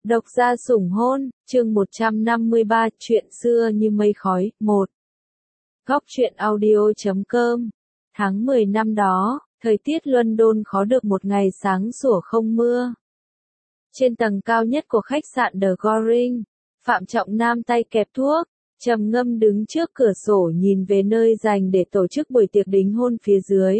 Độc gia sủng hôn, chương 153, chuyện xưa như mây khói, 1. Góc truyện audio.com. Tháng 10 năm đó, thời tiết London khó được một ngày sáng sủa không mưa. Trên tầng cao nhất của khách sạn The Goring, Phạm Trọng Nam tay kẹp thuốc, trầm ngâm đứng trước cửa sổ nhìn về nơi dành để tổ chức buổi tiệc đính hôn phía dưới.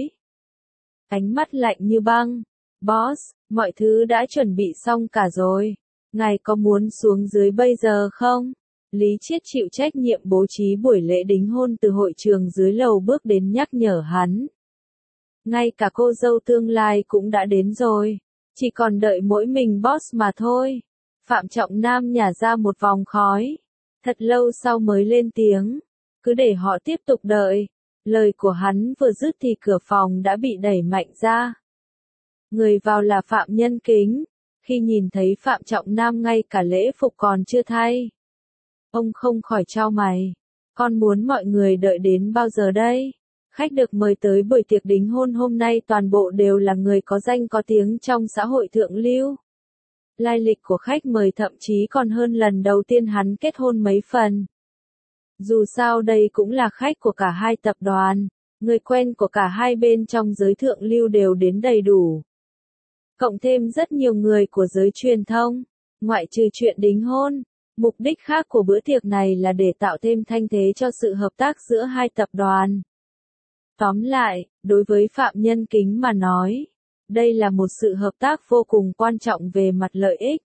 Ánh mắt lạnh như băng. Boss, mọi thứ đã chuẩn bị xong cả rồi. Ngài có muốn xuống dưới bây giờ không? Lý Chiết chịu trách nhiệm bố trí buổi lễ đính hôn từ hội trường dưới lầu bước đến nhắc nhở hắn. Ngay cả cô dâu tương lai cũng đã đến rồi. Chỉ còn đợi mỗi mình boss mà thôi. Phạm Trọng Nam nhả ra một vòng khói. Thật lâu sau mới lên tiếng. Cứ để họ tiếp tục đợi. Lời của hắn vừa dứt thì cửa phòng đã bị đẩy mạnh ra. Người vào là Phạm Nhân Kính. Khi nhìn thấy Phạm Trọng Nam ngay cả lễ phục còn chưa thay, ông không khỏi chau mày. Con muốn mọi người đợi đến bao giờ đây? Khách được mời tới buổi tiệc đính hôn hôm nay toàn bộ đều là người có danh có tiếng trong xã hội thượng lưu. Lai lịch của khách mời thậm chí còn hơn lần đầu tiên hắn kết hôn mấy phần. Dù sao đây cũng là khách của cả hai tập đoàn, người quen của cả hai bên trong giới thượng lưu đều đến đầy đủ. Cộng thêm rất nhiều người của giới truyền thông, ngoại trừ chuyện đính hôn, mục đích khác của bữa tiệc này là để tạo thêm thanh thế cho sự hợp tác giữa hai tập đoàn. Tóm lại, đối với Phạm Nhân Kính mà nói, đây là một sự hợp tác vô cùng quan trọng về mặt lợi ích.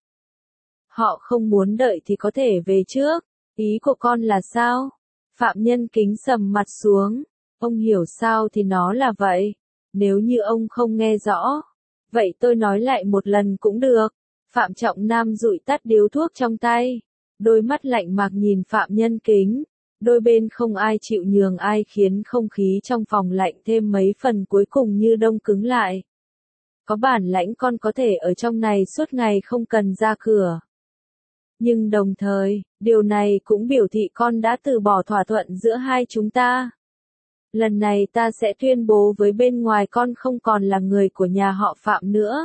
Họ không muốn đợi thì có thể về trước, ý của con là sao? Phạm Nhân Kính sầm mặt xuống, ông hiểu sao thì nó là vậy, nếu như ông không nghe rõ. Vậy tôi nói lại một lần cũng được. Phạm Trọng Nam dụi tắt điếu thuốc trong tay. Đôi mắt lạnh mạc nhìn Phạm Nhân Kính. Đôi bên không ai chịu nhường ai khiến không khí trong phòng lạnh thêm mấy phần cuối cùng như đông cứng lại. Có bản lãnh con có thể ở trong này suốt ngày không cần ra cửa. Nhưng đồng thời, điều này cũng biểu thị con đã từ bỏ thỏa thuận giữa hai chúng ta. Lần này ta sẽ tuyên bố với bên ngoài con không còn là người của nhà họ Phạm nữa.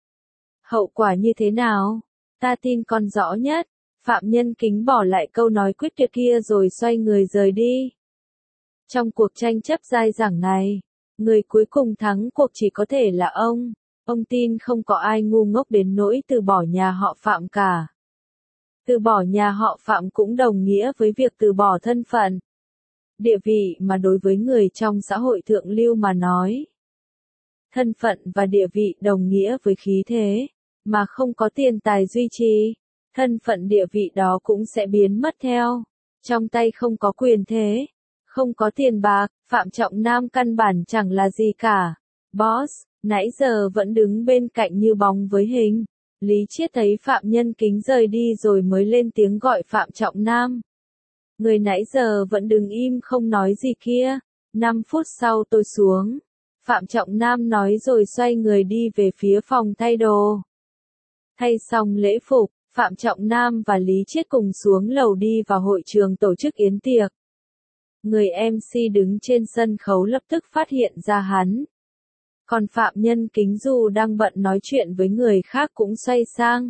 Hậu quả như thế nào? Ta tin con rõ nhất. Phạm Nhân Kính bỏ lại câu nói quyết tuyệt kia rồi xoay người rời đi. Trong cuộc tranh chấp dai dẳng này, người cuối cùng thắng cuộc chỉ có thể là ông. Ông tin không có ai ngu ngốc đến nỗi từ bỏ nhà họ Phạm cả. Từ bỏ nhà họ Phạm cũng đồng nghĩa với việc từ bỏ thân phận, địa vị mà đối với người trong xã hội thượng lưu mà nói. Thân phận và địa vị đồng nghĩa với khí thế, mà không có tiền tài duy trì, thân phận địa vị đó cũng sẽ biến mất theo. Trong tay không có quyền thế, không có tiền bạc, Phạm Trọng Nam căn bản chẳng là gì cả. Boss, nãy giờ vẫn đứng bên cạnh như bóng với hình. Lý Chiết thấy Phạm Nhân Kính rời đi rồi mới lên tiếng gọi Phạm Trọng Nam. Người nãy giờ vẫn đứng im không nói gì kia. 5 phút sau tôi xuống. Phạm Trọng Nam nói rồi xoay người đi về phía phòng thay đồ. Thay xong lễ phục, Phạm Trọng Nam và Lý Chiết cùng xuống lầu đi vào hội trường tổ chức yến tiệc. Người MC đứng trên sân khấu lập tức phát hiện ra hắn. Còn Phạm Nhân Kính dù đang bận nói chuyện với người khác cũng xoay sang.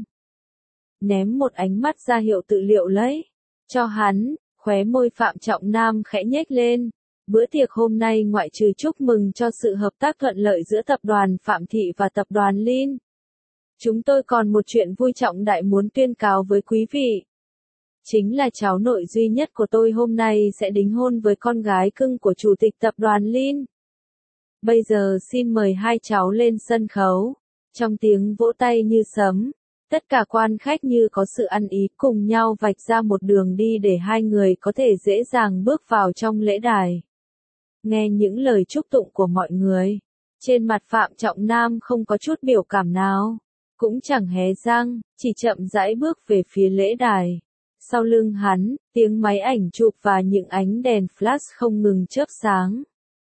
Ném một ánh mắt ra hiệu tự liệu lấy. Cho hắn. Khóe môi Phạm Trọng Nam khẽ nhếch lên. Bữa tiệc hôm nay ngoại trừ chúc mừng cho sự hợp tác thuận lợi giữa tập đoàn Phạm Thị và tập đoàn Lin, chúng tôi còn một chuyện vui trọng đại muốn tuyên cáo với quý vị. Chính là cháu nội duy nhất của tôi hôm nay sẽ đính hôn với con gái cưng của chủ tịch tập đoàn Lin. Bây giờ xin mời hai cháu lên sân khấu. Trong tiếng vỗ tay như sấm, tất cả quan khách như có sự ăn ý cùng nhau vạch ra một đường đi để hai người có thể dễ dàng bước vào trong lễ đài. Nghe những lời chúc tụng của mọi người, trên mặt Phạm Trọng Nam không có chút biểu cảm nào, cũng chẳng hé răng, chỉ chậm rãi bước về phía lễ đài. Sau lưng hắn, tiếng máy ảnh chụp và những ánh đèn flash không ngừng chớp sáng.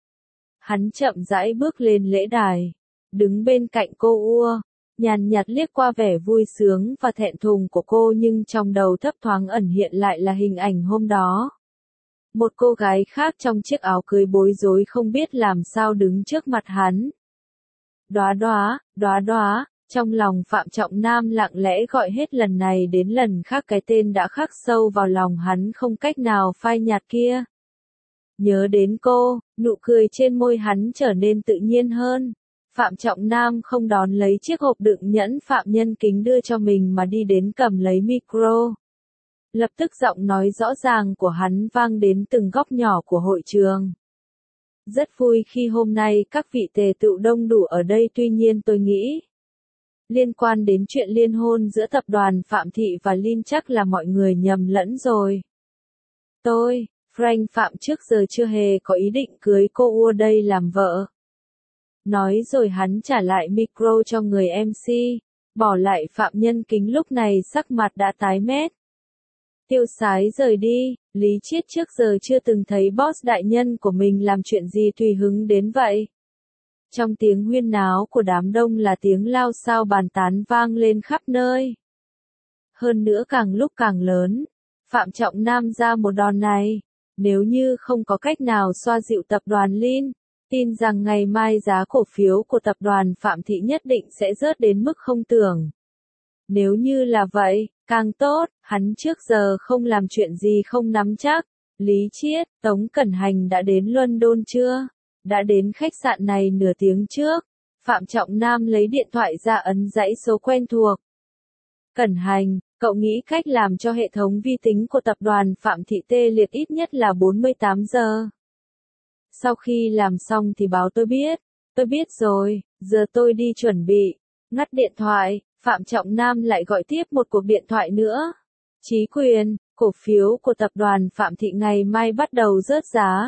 Hắn chậm rãi bước lên lễ đài, đứng bên cạnh cô Ua. Nhàn nhạt liếc qua vẻ vui sướng và thẹn thùng của cô nhưng trong đầu thấp thoáng ẩn hiện lại là hình ảnh hôm đó. Một cô gái khác trong chiếc áo cưới bối rối không biết làm sao đứng trước mặt hắn. Đóa đóa, Trong lòng Phạm Trọng Nam lặng lẽ gọi hết lần này đến lần khác cái tên đã khắc sâu vào lòng hắn không cách nào phai nhạt kia. Nhớ đến cô, nụ cười trên môi hắn trở nên tự nhiên hơn. Phạm Trọng Nam không đón lấy chiếc hộp đựng nhẫn Phạm Nhân Kính đưa cho mình mà đi đến cầm lấy micro. Lập tức giọng nói rõ ràng của hắn vang đến từng góc nhỏ của hội trường. Rất vui khi hôm nay các vị tề tựu đông đủ ở đây, tuy nhiên tôi nghĩ liên quan đến chuyện liên hôn giữa tập đoàn Phạm Thị và Lin chắc là mọi người nhầm lẫn rồi. Tôi, Frank Phạm trước giờ chưa hề có ý định cưới cô Ua đây làm vợ. Nói rồi hắn trả lại micro cho người MC, bỏ lại Phạm Nhân Kính lúc này sắc mặt đã tái mét. Tiêu sái rời đi, Lý Chiết trước giờ chưa từng thấy boss đại nhân của mình làm chuyện gì tùy hứng đến vậy. Trong tiếng huyên náo của đám đông là tiếng lao xao bàn tán vang lên khắp nơi. Hơn nữa càng lúc càng lớn, Phạm Trọng Nam ra một đòn này, nếu như không có cách nào xoa dịu tập đoàn Lin, tin rằng ngày mai giá cổ phiếu của tập đoàn Phạm Thị nhất định sẽ rớt đến mức không tưởng. Nếu như là vậy, càng tốt, hắn trước giờ không làm chuyện gì không nắm chắc. Lý Chiết, Tống Cẩn Hành đã đến London chưa? Đã đến khách sạn này nửa tiếng trước. Phạm Trọng Nam lấy điện thoại ra ấn dãy số quen thuộc. Cẩn Hành, cậu nghĩ cách làm cho hệ thống vi tính của tập đoàn Phạm Thị tê liệt ít nhất là 48 giờ. Sau khi làm xong thì báo tôi biết. Tôi biết rồi, giờ tôi đi chuẩn bị. Ngắt điện thoại, Phạm Trọng Nam lại gọi tiếp một cuộc điện thoại nữa. Chí Quyền, cổ phiếu của tập đoàn Phạm Thị ngày mai bắt đầu rớt giá.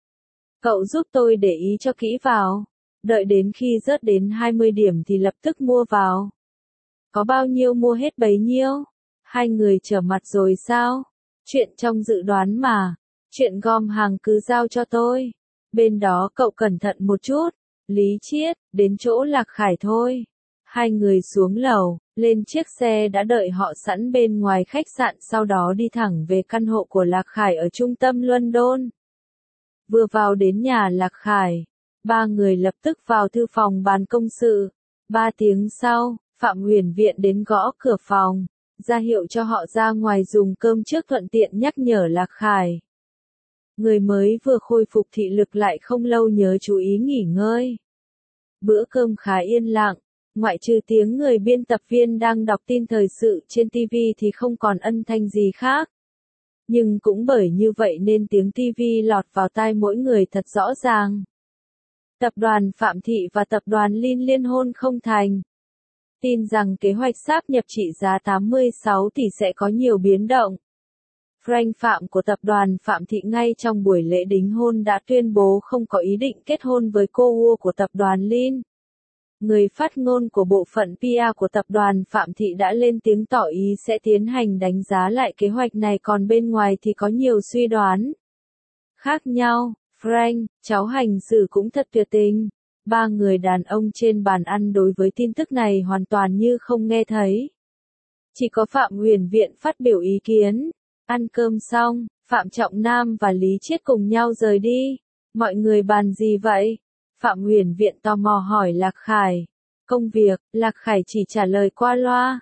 Cậu giúp tôi để ý cho kỹ vào. Đợi đến khi rớt đến 20 điểm thì lập tức mua vào. Có bao nhiêu mua hết bấy nhiêu. Hai người trở mặt rồi sao? Chuyện trong dự đoán mà. Chuyện gom hàng cứ giao cho tôi. Bên đó cậu cẩn thận một chút. Lý Chiết, đến chỗ Lạc Khải thôi. Hai người xuống lầu, lên chiếc xe đã đợi họ sẵn bên ngoài khách sạn, sau đó đi thẳng về căn hộ của Lạc Khải ở trung tâm London. Vừa vào đến nhà Lạc Khải, ba người lập tức vào thư phòng bàn công sự. 3 tiếng sau, Phạm Huyền Viện đến gõ cửa phòng, ra hiệu cho họ ra ngoài dùng cơm trước, thuận tiện nhắc nhở Lạc Khải. Người mới vừa khôi phục thị lực lại không lâu nhớ chú ý nghỉ ngơi. Bữa cơm khá yên lặng, ngoại trừ tiếng người biên tập viên đang đọc tin thời sự trên TV thì không còn âm thanh gì khác. Nhưng cũng bởi như vậy nên tiếng TV lọt vào tai mỗi người thật rõ ràng. Tập đoàn Phạm Thị và tập đoàn Lin liên hôn không thành. Tin rằng kế hoạch sáp nhập trị giá 86 tỷ sẽ có nhiều biến động. Frank Phạm của tập đoàn Phạm Thị ngay trong buổi lễ đính hôn đã tuyên bố không có ý định kết hôn với cô Ua của tập đoàn Lin. Người phát ngôn của bộ phận PR của tập đoàn Phạm Thị đã lên tiếng tỏ ý sẽ tiến hành đánh giá lại kế hoạch này, còn bên ngoài thì có nhiều suy đoán khác nhau. Frank, cháu hành xử cũng thật tuyệt tình. Ba người đàn ông trên bàn ăn đối với tin tức này hoàn toàn như không nghe thấy. Chỉ có Phạm Huyền Viện phát biểu ý kiến. Ăn cơm xong, Phạm Trọng Nam và Lý Chiết cùng nhau rời đi. Mọi người bàn gì vậy? Phạm Huyền Viện tò mò hỏi Lạc Khải. Công việc, Lạc Khải chỉ trả lời qua loa.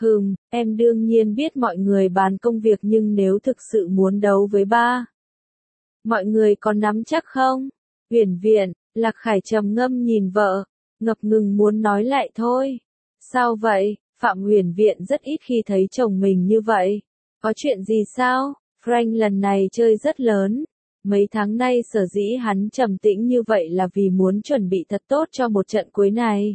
Em đương nhiên biết mọi người bàn công việc, nhưng nếu thực sự muốn đấu với ba, mọi người có nắm chắc không? Huyền Viện, Lạc Khải trầm ngâm nhìn vợ, ngập ngừng muốn nói lại thôi. Sao vậy? Phạm Huyền Viện rất ít khi thấy chồng mình như vậy. Có chuyện gì sao? Frank lần này chơi rất lớn. Mấy tháng nay sở dĩ hắn trầm tĩnh như vậy là vì muốn chuẩn bị thật tốt cho một trận cuối này.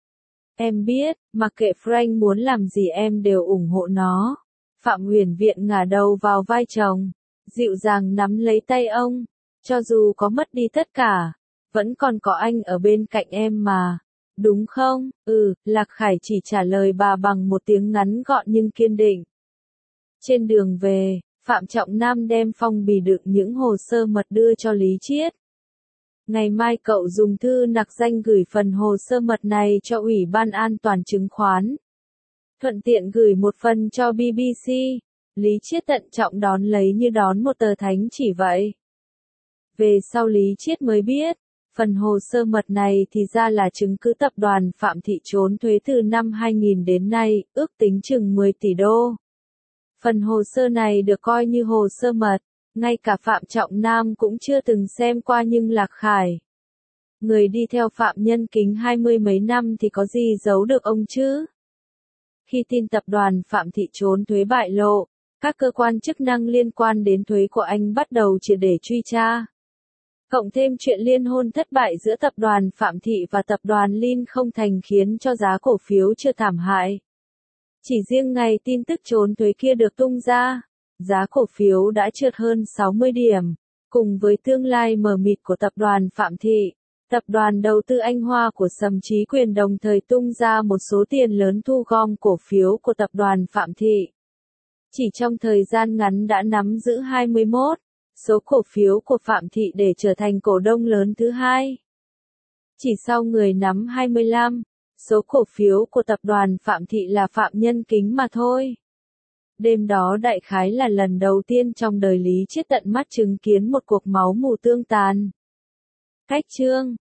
Em biết, mặc kệ Frank muốn làm gì em đều ủng hộ nó. Phạm Huyền Viện ngả đầu vào vai chồng, dịu dàng nắm lấy tay ông. Cho dù có mất đi tất cả, vẫn còn có anh ở bên cạnh em mà. Đúng không? Lạc Khải chỉ trả lời bà bằng một tiếng ngắn gọn nhưng kiên định. Trên đường về, Phạm Trọng Nam đem phong bì đựng những hồ sơ mật đưa cho Lý Chiết. Ngày mai cậu dùng thư nặc danh gửi phần hồ sơ mật này cho Ủy ban An toàn chứng khoán. Thuận tiện gửi một phần cho BBC. Lý Chiết tận trọng đón lấy như đón một tờ thánh chỉ vậy. Về sau Lý Chiết mới biết, Phần hồ sơ mật này thì ra là chứng cứ tập đoàn Phạm Thị trốn thuế từ năm 2000 đến nay, ước tính chừng 10 tỷ đô. Phần hồ sơ này được coi như hồ sơ mật, ngay cả Phạm Trọng Nam cũng chưa từng xem qua nhưng Lạc Khải, người đi theo Phạm Nhân Kính 20 mấy năm thì có gì giấu được ông chứ? Khi tin tập đoàn Phạm Thị trốn thuế bại lộ, các cơ quan chức năng liên quan đến thuế của Anh bắt đầu triệt để truy tra. Cộng thêm chuyện liên hôn thất bại giữa tập đoàn Phạm Thị và tập đoàn Lin không thành khiến cho giá cổ phiếu chưa thảm hại. Chỉ riêng ngày tin tức trốn thuế kia được tung ra, giá cổ phiếu đã trượt hơn 60 điểm. Cùng với tương lai mờ mịt của tập đoàn Phạm Thị, tập đoàn đầu tư Anh Hoa của Sầm Chí Quyền đồng thời tung ra một số tiền lớn thu gom cổ phiếu của tập đoàn Phạm Thị. Chỉ trong thời gian ngắn đã nắm giữ 21 số cổ phiếu của Phạm Thị để trở thành cổ đông lớn thứ hai. Chỉ sau người nắm 25 số cổ phiếu của tập đoàn Phạm Thị là Phạm Nhân Kính mà thôi. Đêm đó đại khái là lần đầu tiên trong đời Lý Chiết tận mắt chứng kiến một cuộc máu mù tương tàn. Cách chương